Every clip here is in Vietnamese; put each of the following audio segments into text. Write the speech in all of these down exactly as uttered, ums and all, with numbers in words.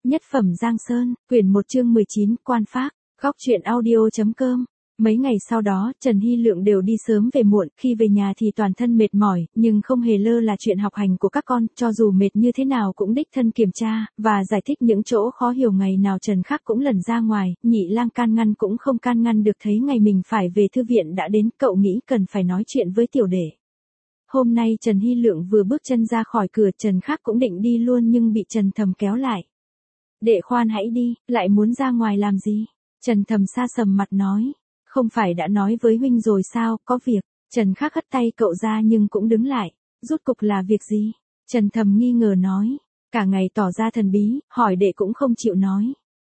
Nhất phẩm Giang Sơn, quyển một chương mười chín, quan phác, góc truyện audio.com. Mấy ngày sau đó, Trần Hy Lượng đều đi sớm về muộn, khi về nhà thì toàn thân mệt mỏi, nhưng không hề lơ là chuyện học hành của các con, cho dù mệt như thế nào cũng đích thân kiểm tra, và giải thích những chỗ khó hiểu. Ngày nào Trần Khắc cũng lẩn ra ngoài, Nhị Lang can ngăn cũng không can ngăn được, thấy ngày mình phải về thư viện đã đến, cậu nghĩ cần phải nói chuyện với tiểu đệ. Hôm nay Trần Hy Lượng vừa bước chân ra khỏi cửa, Trần Khắc cũng định đi luôn nhưng bị Trần Thầm kéo lại. Đệ khoan hãy đi, lại muốn ra ngoài làm gì? Trần Thầm sa sầm mặt nói. Không phải đã nói với huynh rồi sao, có việc. Trần Khắc hất tay cậu ra nhưng cũng đứng lại. Rốt cục là việc gì? Trần Thầm nghi ngờ nói. Cả ngày tỏ ra thần bí, hỏi đệ cũng không chịu nói.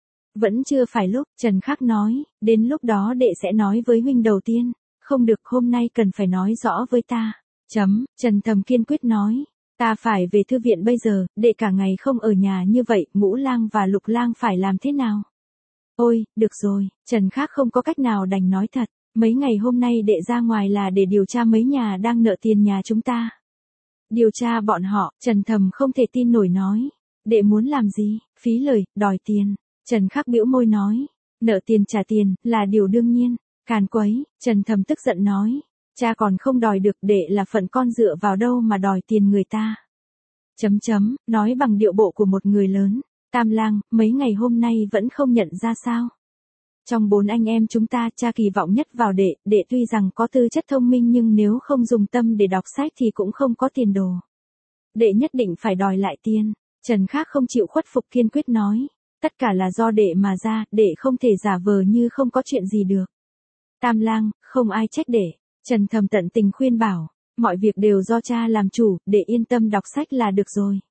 Vẫn chưa phải lúc, Trần Khắc nói, đến lúc đó đệ sẽ nói với huynh đầu tiên. Không được, hôm nay cần phải nói rõ với ta. Chấm, Trần Thầm kiên quyết nói. Ta phải về thư viện bây giờ, đệ cả ngày không ở nhà như vậy, Ngũ Lang và Lục Lang phải làm thế nào? Ôi, được rồi, Trần Khắc không có cách nào đành nói thật, mấy ngày hôm nay đệ ra ngoài là để điều tra mấy nhà đang nợ tiền nhà chúng ta. Điều tra bọn họ, Trần Thầm không thể tin nổi nói. Đệ muốn làm gì? Phí lời, đòi tiền. Trần Khắc bĩu môi nói. Nợ tiền trả tiền, là điều đương nhiên. Càn quấy, Trần Thầm tức giận nói. Cha còn không đòi được, đệ là phận con dựa vào đâu mà đòi tiền người ta. Chấm chấm, nói bằng điệu bộ của một người lớn. Tam Lang, mấy ngày hôm nay vẫn không nhận ra sao? Trong bốn anh em chúng ta, cha kỳ vọng nhất vào đệ, đệ tuy rằng có tư chất thông minh nhưng nếu không dùng tâm để đọc sách thì cũng không có tiền đồ. Đệ nhất định phải đòi lại tiền. Trần Khắc không chịu khuất phục, kiên quyết nói. Tất cả là do đệ mà ra, đệ không thể giả vờ như không có chuyện gì được. Tam Lang, không ai trách đệ. Trần Thầm tận tình khuyên bảo. Mọi việc đều do cha làm chủ, đệ yên tâm đọc sách là được rồi.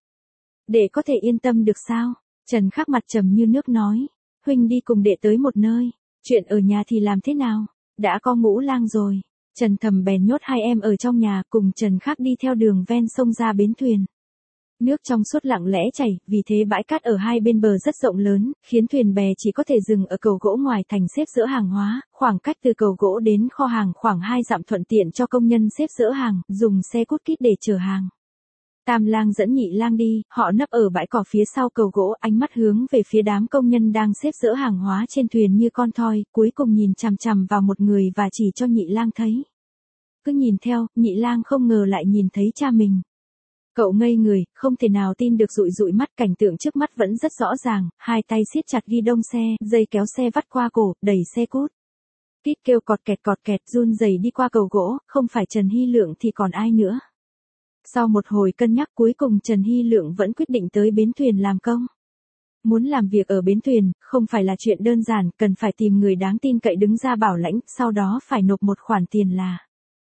Đệ có thể yên tâm được sao? Trần Khắc mặt trầm như nước nói. Huynh đi cùng đệ tới một nơi. Chuyện ở nhà thì làm thế nào? Đã có Ngũ Lang rồi. Trần Thầm bèn nhốt hai em ở trong nhà, cùng Trần Khắc đi theo đường ven sông ra bến thuyền. Nước trong suốt lặng lẽ chảy, vì thế bãi cát ở hai bên bờ rất rộng lớn, khiến thuyền bè chỉ có thể dừng ở cầu gỗ ngoài thành xếp dỡ hàng hóa, khoảng cách từ cầu gỗ đến kho hàng khoảng hai dặm, thuận tiện cho công nhân xếp dỡ hàng, dùng xe cút kít để chở hàng. Tam Lang dẫn Nhị Lang đi, họ nấp ở bãi cỏ phía sau cầu gỗ, ánh mắt hướng về phía đám công nhân đang xếp dỡ hàng hóa trên thuyền như con thoi, cuối cùng nhìn chằm chằm vào một người và chỉ cho Nhị Lang thấy. Cứ nhìn theo, Nhị Lang không ngờ lại nhìn thấy cha mình. Cậu ngây người, không thể nào tin được, dụi dụi mắt, cảnh tượng trước mắt vẫn rất rõ ràng, hai tay siết chặt ghi đông xe, dây kéo xe vắt qua cổ, đẩy xe cút. Kít kêu cọt kẹt cọt kẹt, run rẩy đi qua cầu gỗ, không phải Trần Hy Lượng thì còn ai nữa. Sau một hồi cân nhắc, cuối cùng Trần Hy Lượng vẫn quyết định tới bến thuyền làm công. Muốn làm việc ở bến thuyền, không phải là chuyện đơn giản, cần phải tìm người đáng tin cậy đứng ra bảo lãnh, sau đó phải nộp một khoản tiền là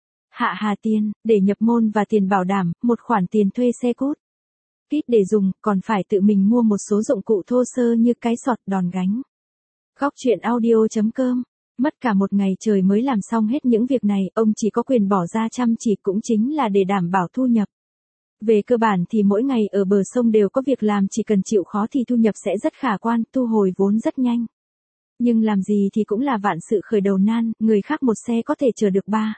Hạ Hà tiền, để nhập môn và tiền bảo đảm, một khoản tiền thuê xe cút kít để dùng, còn phải tự mình mua một số dụng cụ thô sơ như cái sọt, đòn gánh. Góc truyện audio.com. Mất cả một ngày trời mới làm xong hết những việc này, ông chỉ có quyền bỏ ra chăm chỉ, cũng chính là để đảm bảo thu nhập. Về cơ bản thì mỗi ngày ở bờ sông đều có việc làm, chỉ cần chịu khó thì thu nhập sẽ rất khả quan, thu hồi vốn rất nhanh. Nhưng làm gì thì cũng là vạn sự khởi đầu nan, người khác một xe có thể chở được ba,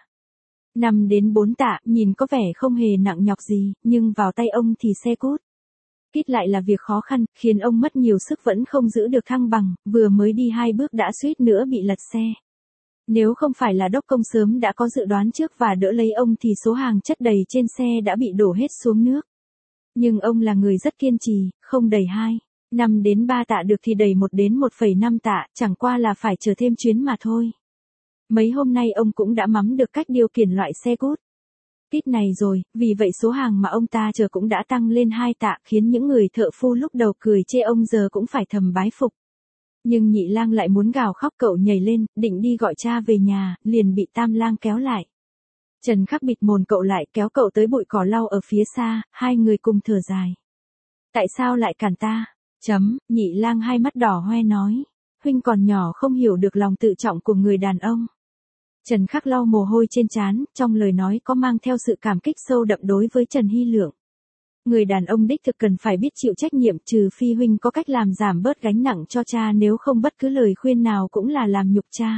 năm đến bốn tạ, nhìn có vẻ không hề nặng nhọc gì, nhưng vào tay ông thì xe cút kít lại là việc khó khăn, khiến ông mất nhiều sức vẫn không giữ được thăng bằng, vừa mới đi hai bước đã suýt nữa bị lật xe. Nếu không phải là đốc công sớm đã có dự đoán trước và đỡ lấy ông thì số hàng chất đầy trên xe đã bị đổ hết xuống nước. Nhưng ông là người rất kiên trì, không đầy hai, năm đến ba tạ được thì đầy một đến một phẩy năm tạ, chẳng qua là phải chờ thêm chuyến mà thôi. Mấy hôm nay ông cũng đã mắm được cách điều khiển loại xe cút kít này rồi, vì vậy số hàng mà ông ta chờ cũng đã tăng lên hai tạ, khiến những người thợ phu lúc đầu cười chê ông giờ cũng phải thầm bái phục. Nhưng Nhị Lang lại muốn gào khóc, cậu nhảy lên, định đi gọi cha về nhà, liền bị Tam Lang kéo lại. Trần Khắc bịt mồm cậu lại, kéo cậu tới bụi cỏ lau ở phía xa, hai người cùng thở dài. Tại sao lại cản ta? Chấm, Nhị Lang hai mắt đỏ hoe nói. Huynh còn nhỏ không hiểu được lòng tự trọng của người đàn ông. Trần Khắc lau mồ hôi trên trán, trong lời nói có mang theo sự cảm kích sâu đậm đối với Trần Hy Lượng. Người đàn ông đích thực cần phải biết chịu trách nhiệm, trừ phi huynh có cách làm giảm bớt gánh nặng cho cha, nếu không bất cứ lời khuyên nào cũng là làm nhục cha.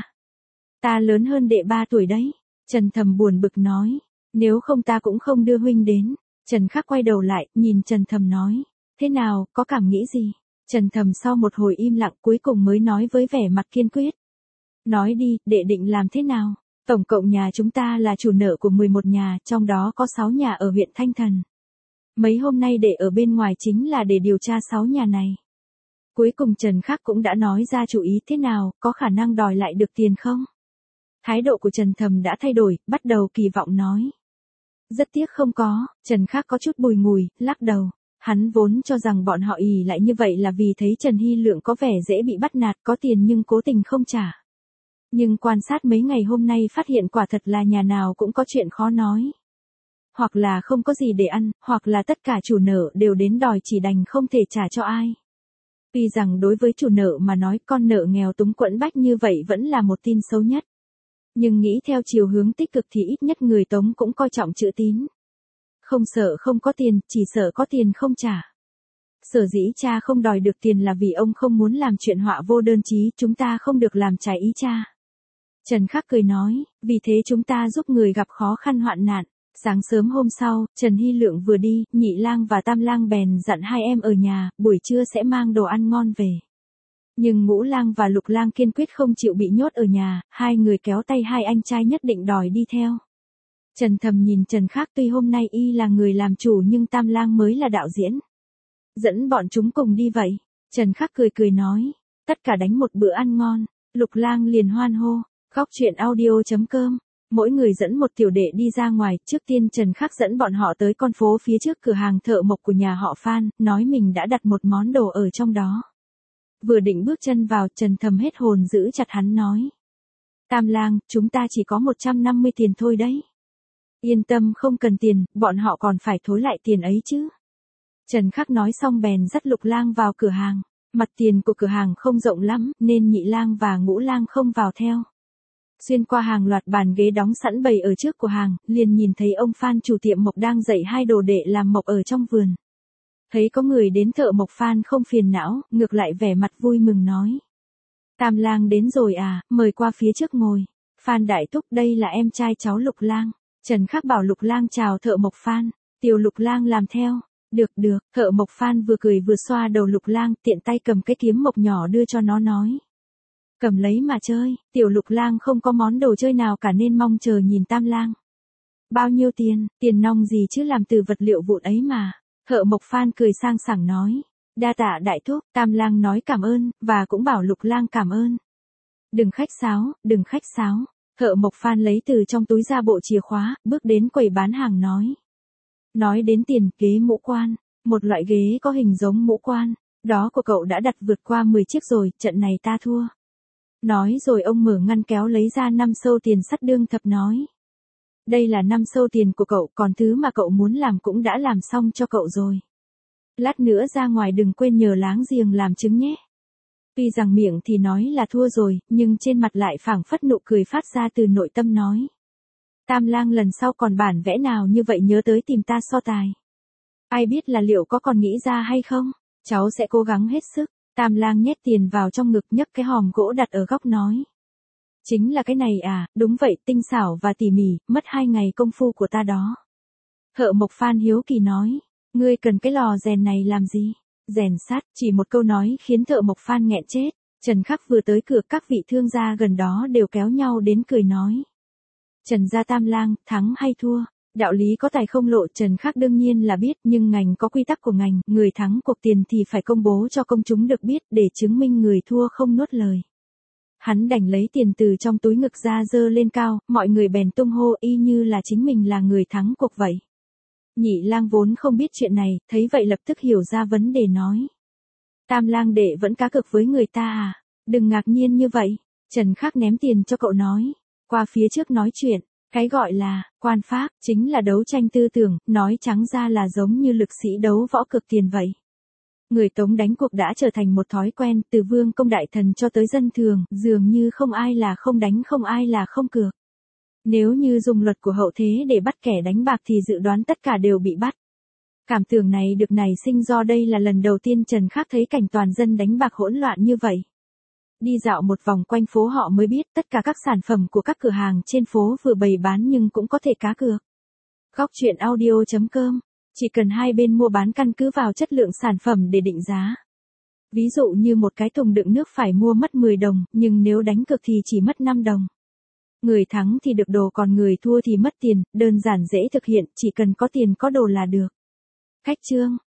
Ta lớn hơn đệ ba tuổi đấy. Trần Thầm buồn bực nói. Nếu không ta cũng không đưa huynh đến. Trần Khắc quay đầu lại, nhìn Trần Thầm nói. Thế nào, có cảm nghĩ gì? Trần Thầm sau một hồi im lặng cuối cùng mới nói với vẻ mặt kiên quyết. Nói đi, đệ định làm thế nào? Tổng cộng nhà chúng ta là chủ nợ của mười một nhà, trong đó có sáu nhà ở huyện Thanh Thần. Mấy hôm nay đệ ở bên ngoài chính là để điều tra sáu nhà này. Cuối cùng Trần Khắc cũng đã nói ra chủ ý thế nào, có khả năng đòi lại được tiền không? Thái độ của Trần Thầm đã thay đổi, bắt đầu kỳ vọng nói. Rất tiếc không có, Trần Khắc có chút bùi ngùi, lắc đầu. Hắn vốn cho rằng bọn họ ì lại như vậy là vì thấy Trần Hy Lượng có vẻ dễ bị bắt nạt, có tiền nhưng cố tình không trả. Nhưng quan sát mấy ngày hôm nay phát hiện quả thật là nhà nào cũng có chuyện khó nói. Hoặc là không có gì để ăn, hoặc là tất cả chủ nợ đều đến đòi chỉ đành không thể trả cho ai. Tuy rằng đối với chủ nợ mà nói con nợ nghèo túng quẫn bách như vậy vẫn là một tin xấu nhất. Nhưng nghĩ theo chiều hướng tích cực thì ít nhất người Tống cũng coi trọng chữ tín. Không sợ không có tiền, chỉ sợ có tiền không trả. Sở dĩ cha không đòi được tiền là vì ông không muốn làm chuyện họa vô đơn chí, chúng ta không được làm trái ý cha. Trần Khắc cười nói, vì thế chúng ta giúp người gặp khó khăn hoạn nạn. Sáng sớm hôm sau, Trần Hy Lượng vừa đi, Nhị Lang và Tam Lang bèn dặn hai em ở nhà, buổi trưa sẽ mang đồ ăn ngon về. Nhưng Ngũ Lang và Lục Lang kiên quyết không chịu bị nhốt ở nhà, hai người kéo tay hai anh trai nhất định đòi đi theo. Trần Thầm nhìn Trần Khắc tuy hôm nay y là người làm chủ nhưng Tam Lang mới là đạo diễn. Dẫn bọn chúng cùng đi vậy. Trần Khắc cười cười nói, tất cả đánh một bữa ăn ngon. Lục Lang liền hoan hô, góc truyện audio chấm com. Mỗi người dẫn một tiểu đệ đi ra ngoài, trước tiên Trần Khắc dẫn bọn họ tới con phố phía trước cửa hàng thợ mộc của nhà họ Phan, nói mình đã đặt một món đồ ở trong đó. Vừa định bước chân vào, Trần Thầm hết hồn giữ chặt hắn nói. Tam Lang, chúng ta chỉ có một trăm năm mươi tiền thôi đấy. Yên tâm không cần tiền, bọn họ còn phải thối lại tiền ấy chứ. Trần Khắc nói xong bèn dắt Lục Lang vào cửa hàng. Mặt tiền của cửa hàng không rộng lắm, nên Nhị Lang và Ngũ Lang không vào theo. Xuyên qua hàng loạt bàn ghế đóng sẵn bày ở trước cửa hàng, liền nhìn thấy ông Phan chủ tiệm mộc đang dạy hai đồ đệ làm mộc ở trong vườn. Thấy có người đến thợ mộc Phan không phiền não, ngược lại vẻ mặt vui mừng nói. Tam Lang đến rồi à, mời qua phía trước ngồi. Phan đại thúc đây là em trai cháu Lục Lang. Trần Khắc bảo Lục Lang chào thợ mộc Phan, tiểu Lục Lang làm theo. Được được, thợ mộc Phan vừa cười vừa xoa đầu Lục Lang, tiện tay cầm cái kiếm mộc nhỏ đưa cho nó nói. Cầm lấy mà chơi, tiểu Lục Lang không có món đồ chơi nào cả nên mong chờ nhìn Tam Lang. Bao nhiêu tiền, tiền nong gì chứ làm từ vật liệu vụn ấy mà. Thợ mộc Phan cười sang sảng nói. Đa tạ đại thúc, Tam Lang nói cảm ơn, và cũng bảo Lục Lang cảm ơn. Đừng khách sáo, đừng khách sáo. Thợ mộc Phan lấy từ trong túi ra bộ chìa khóa, bước đến quầy bán hàng nói. Nói đến tiền, ghế mũ quan, một loại ghế có hình giống mũ quan, đó của cậu đã đặt vượt qua mười chiếc rồi, trận này ta thua. Nói rồi ông mở ngăn kéo lấy ra năm sâu tiền sắt đương thập nói. Đây là năm sâu tiền của cậu, còn thứ mà cậu muốn làm cũng đã làm xong cho cậu rồi. Lát nữa ra ngoài đừng quên nhờ láng giềng làm chứng nhé. Tuy rằng miệng thì nói là thua rồi, nhưng trên mặt lại phảng phất nụ cười phát ra từ nội tâm nói. Tam Lang lần sau còn bản vẽ nào như vậy nhớ tới tìm ta so tài. Ai biết là liệu có còn nghĩ ra hay không? Cháu sẽ cố gắng hết sức. Tam Lang nhét tiền vào trong ngực nhấc cái hòm gỗ đặt ở góc nói. Chính là cái này à, đúng vậy, tinh xảo và tỉ mỉ, mất hai ngày công phu của ta đó. Thợ mộc Phan hiếu kỳ nói, ngươi cần cái lò rèn này làm gì? Rèn sắt, chỉ một câu nói khiến thợ mộc Phan nghẹn chết. Trần Khắc vừa tới cửa, các vị thương gia gần đó đều kéo nhau đến cười nói. Trần gia Tam Lang, thắng hay thua? Đạo lý có tài không lộ, Trần Khắc đương nhiên là biết, nhưng ngành có quy tắc của ngành, người thắng cuộc tiền thì phải công bố cho công chúng được biết để chứng minh người thua không nuốt lời. Hắn đành lấy tiền từ trong túi ngực ra giơ lên cao, mọi người bèn tung hô y như là chính mình là người thắng cuộc vậy. Nhị Lang vốn không biết chuyện này, thấy vậy lập tức hiểu ra vấn đề nói. Tam Lang đệ vẫn cá cược với người ta à? Đừng ngạc nhiên như vậy. Trần Khắc ném tiền cho cậu nói. Qua phía trước nói chuyện. Cái gọi là, quan pháp, chính là đấu tranh tư tưởng, nói trắng ra là giống như lực sĩ đấu võ cược tiền vậy. Người Tống đánh cuộc đã trở thành một thói quen, từ vương công đại thần cho tới dân thường, dường như không ai là không đánh, không ai là không cược. Nếu như dùng luật của hậu thế để bắt kẻ đánh bạc thì dự đoán tất cả đều bị bắt. Cảm tưởng này được nảy sinh do đây là lần đầu tiên Trần Khắc thấy cảnh toàn dân đánh bạc hỗn loạn như vậy. Đi dạo một vòng quanh phố họ mới biết tất cả các sản phẩm của các cửa hàng trên phố vừa bày bán nhưng cũng có thể cá cược. Góc truyện audio chấm com, chỉ cần hai bên mua bán căn cứ vào chất lượng sản phẩm để định giá. Ví dụ như một cái thùng đựng nước phải mua mất mười đồng, nhưng nếu đánh cược thì chỉ mất năm đồng. Người thắng thì được đồ còn người thua thì mất tiền, đơn giản dễ thực hiện, chỉ cần có tiền có đồ là được. Cách chương